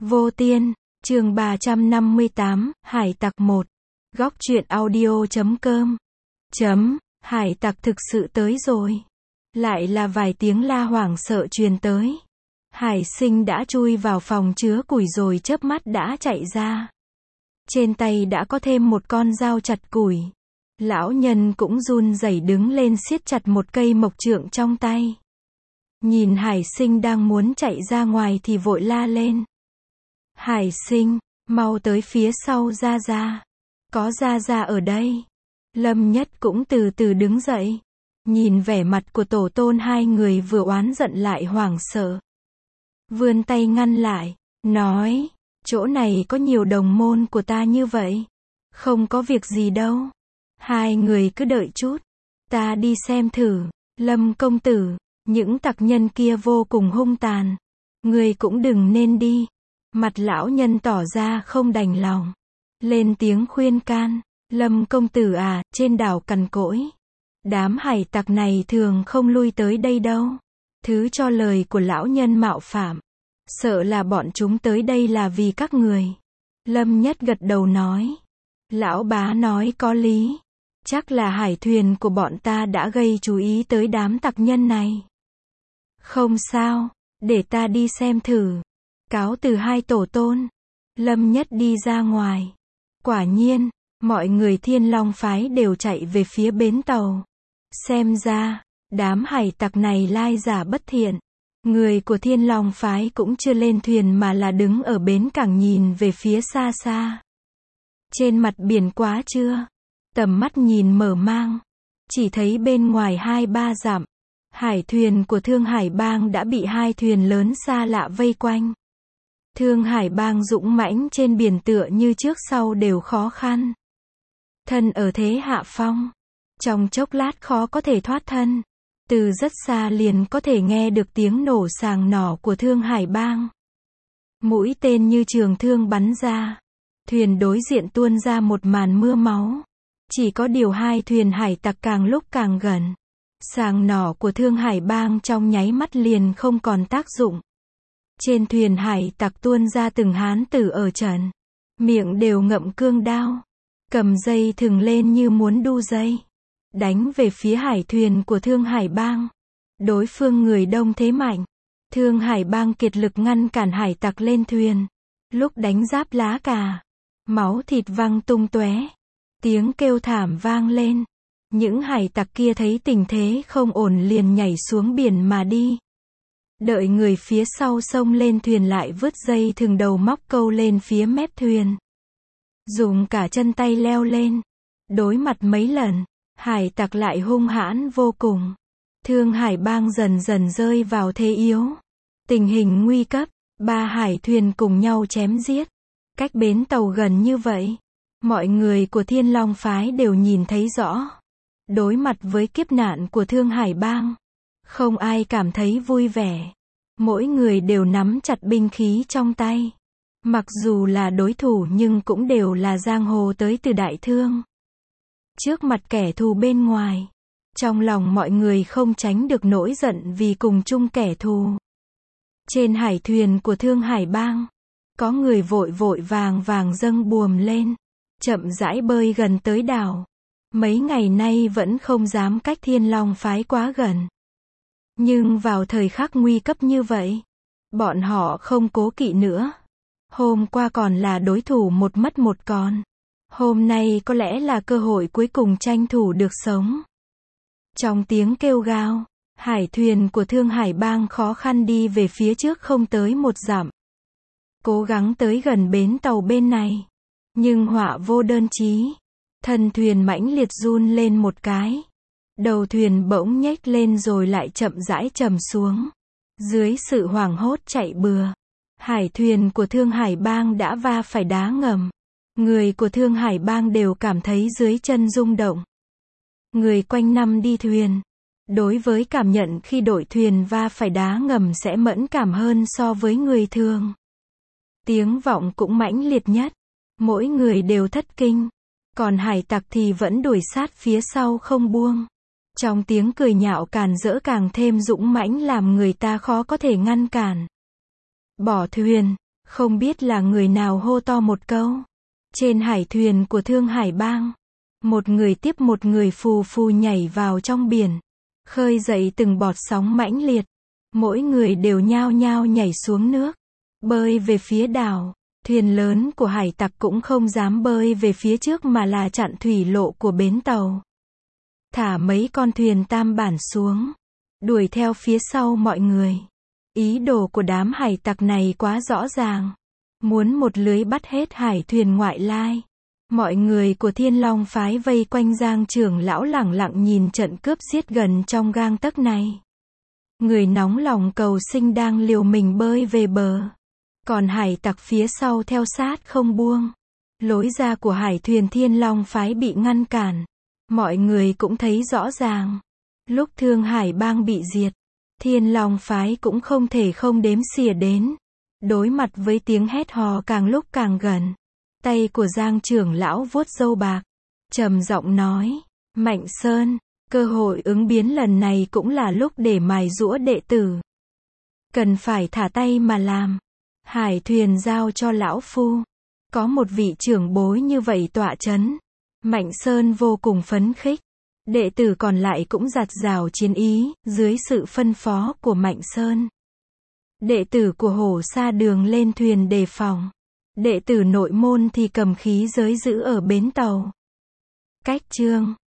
Vô Tiên, chương 358, Hải tặc 1. Góc truyện audio.com. Hải tặc thực sự tới rồi. Lại là vài tiếng la hoảng sợ truyền tới. Hải Sinh đã chui vào phòng chứa củi rồi chớp mắt đã chạy ra. Trên tay đã có thêm một con dao chặt củi. Lão nhân cũng run rẩy đứng lên siết chặt một cây mộc trượng trong tay. Nhìn Hải Sinh đang muốn chạy ra ngoài thì vội la lên. Hải Sinh, mau tới phía sau Gia Gia. Có Gia Gia ở đây. Lâm Nhất cũng từ từ đứng dậy. Nhìn vẻ mặt của tổ tôn hai người vừa oán giận lại hoảng sợ. Vươn tay ngăn lại, nói, chỗ này có nhiều đồng môn của ta như vậy. Không có việc gì đâu. Hai người cứ đợi chút. Ta đi xem thử. Lâm công tử, những tặc nhân kia vô cùng hung tàn. Người cũng đừng nên đi. Mặt lão nhân tỏ ra không đành lòng. Lên tiếng khuyên can. Lâm công tử à, trên đảo cằn cỗi. Đám hải tặc này thường không lui tới đây đâu. Thứ cho lời của lão nhân mạo phạm. Sợ là bọn chúng tới đây là vì các người. Lâm Nhất gật đầu nói. Lão bá nói có lý. Chắc là hải thuyền của bọn ta đã gây chú ý tới đám tặc nhân này. Không sao, để ta đi xem thử. Cáo từ hai tổ tôn. Lâm Nhất đi ra ngoài. Quả nhiên, mọi người Thiên Long phái đều chạy về phía bến tàu. Xem ra, đám hải tặc này lai giả bất thiện. Người của Thiên Long phái cũng chưa lên thuyền mà là đứng ở bến cảng nhìn về phía xa xa. Trên mặt biển quá trưa. Tầm mắt nhìn mở mang. Chỉ thấy bên ngoài 2-3 dặm. Hải thuyền của Thương Hải Bang đã bị hai thuyền lớn xa lạ vây quanh. Thương Hải Bang dũng mãnh trên biển tựa như trước sau đều khó khăn. Thân ở thế hạ phong. Trong chốc lát khó có thể thoát thân. Từ rất xa liền có thể nghe được tiếng nổ sàng nỏ của Thương Hải Bang. Mũi tên như trường thương bắn ra. Thuyền đối diện tuôn ra một màn mưa máu. Chỉ có điều hai thuyền hải tặc càng lúc càng gần. Sàng nỏ của Thương Hải Bang trong nháy mắt liền không còn tác dụng. Trên thuyền hải tặc tuôn ra từng hán tử ở trận. Miệng đều ngậm cương đao. Cầm dây thừng lên như muốn đu dây. Đánh về phía hải thuyền của Thương Hải Bang. Đối phương người đông thế mạnh. Thương Hải Bang kiệt lực ngăn cản hải tặc lên thuyền. Lúc đánh giáp lá cà. Máu thịt văng tung tóe. Tiếng kêu thảm vang lên. Những hải tặc kia thấy tình thế không ổn liền nhảy xuống biển mà đi. Đợi người phía sau xông lên thuyền lại vứt dây thừng đầu móc câu lên phía mép thuyền. Dùng cả chân tay leo lên. Đối mặt mấy lần, hải tặc lại hung hãn vô cùng. Thương Hải Bang dần dần rơi vào thế yếu. Tình hình nguy cấp, ba hải thuyền cùng nhau chém giết. Cách bến tàu gần như vậy. Mọi người của Thiên Long phái đều nhìn thấy rõ. Đối mặt với kiếp nạn của Thương Hải Bang, không ai cảm thấy vui vẻ. Mỗi người đều nắm chặt binh khí trong tay. Mặc dù là đối thủ nhưng cũng đều là giang hồ tới từ Đại Thương. Trước mặt kẻ thù bên ngoài, trong lòng mọi người không tránh được nỗi giận vì cùng chung kẻ thù. Trên hải thuyền của Thương Hải Bang, có người vội vội vàng vàng dâng buồm lên, chậm rãi bơi gần tới đảo. Mấy ngày nay vẫn không dám cách Thiên Long phái quá gần. Nhưng vào thời khắc nguy cấp như vậy, bọn họ không cố kỵ nữa. Hôm qua còn là đối thủ một mất một còn. Hôm nay có lẽ là cơ hội cuối cùng tranh thủ được sống. Trong tiếng kêu gào, hải thuyền của Thương Hải Bang khó khăn đi về phía trước không tới một dặm. Cố gắng tới gần bến tàu bên này. Nhưng họa vô đơn chí. Thân thuyền mãnh liệt run lên một cái. Đầu thuyền bỗng nhếch lên rồi lại chậm rãi trầm xuống. Dưới sự hoảng hốt chạy bừa, hải thuyền của Thương Hải Bang đã va phải đá ngầm. Người của Thương Hải Bang đều cảm thấy dưới chân rung động. Người quanh năm đi thuyền, đối với cảm nhận khi đội thuyền va phải đá ngầm sẽ mẫn cảm hơn so với người thường. Tiếng vọng cũng mãnh liệt nhất. Mỗi người đều thất kinh. Còn hải tặc thì vẫn đuổi sát phía sau không buông. Trong tiếng cười nhạo càn rỡ càng thêm dũng mãnh làm người ta khó có thể ngăn cản. Bỏ thuyền, Không biết là người nào hô to một câu. Trên hải thuyền của Thương Hải Bang, một người tiếp một người phù phù nhảy vào trong biển, khơi dậy từng bọt sóng mãnh liệt. Mỗi người đều nhao nhao nhảy xuống nước, bơi về phía đảo. Thuyền lớn của hải tặc cũng không dám bơi về phía trước mà là chặn thủy lộ của bến tàu. Thả mấy con thuyền tam bản xuống, đuổi theo phía sau mọi người. Ý đồ của đám hải tặc này quá rõ ràng. Muốn một lưới bắt hết hải thuyền ngoại lai. Mọi người của Thiên Long phái vây quanh Giang trưởng lão lẳng lặng nhìn trận cướp giết gần trong gang tấc này. Người nóng lòng cầu sinh đang liều mình bơi về bờ. Còn hải tặc phía sau theo sát không buông. Lối ra của hải thuyền Thiên Long phái bị ngăn cản. Mọi người cũng thấy rõ ràng. Lúc Thương Hải Bang bị diệt, Thiên Long phái cũng không thể không đếm xỉa đến. Đối mặt với tiếng hét hò càng lúc càng gần, tay của Giang trưởng lão vuốt râu bạc, trầm giọng nói, Mạnh Sơn, cơ hội ứng biến lần này cũng là lúc để mài giũa đệ tử. Cần phải thả tay mà làm. Hải thuyền giao cho lão phu. Có một vị trưởng bối như vậy tọa chấn. Mạnh Sơn vô cùng phấn khích. Đệ tử còn lại cũng dạt dào chiến ý, dưới sự phân phó của Mạnh Sơn. Đệ tử của Hổ Sa Đường lên thuyền đề phòng. Đệ tử nội môn thì cầm khí giới giữ ở bến tàu. Cách chương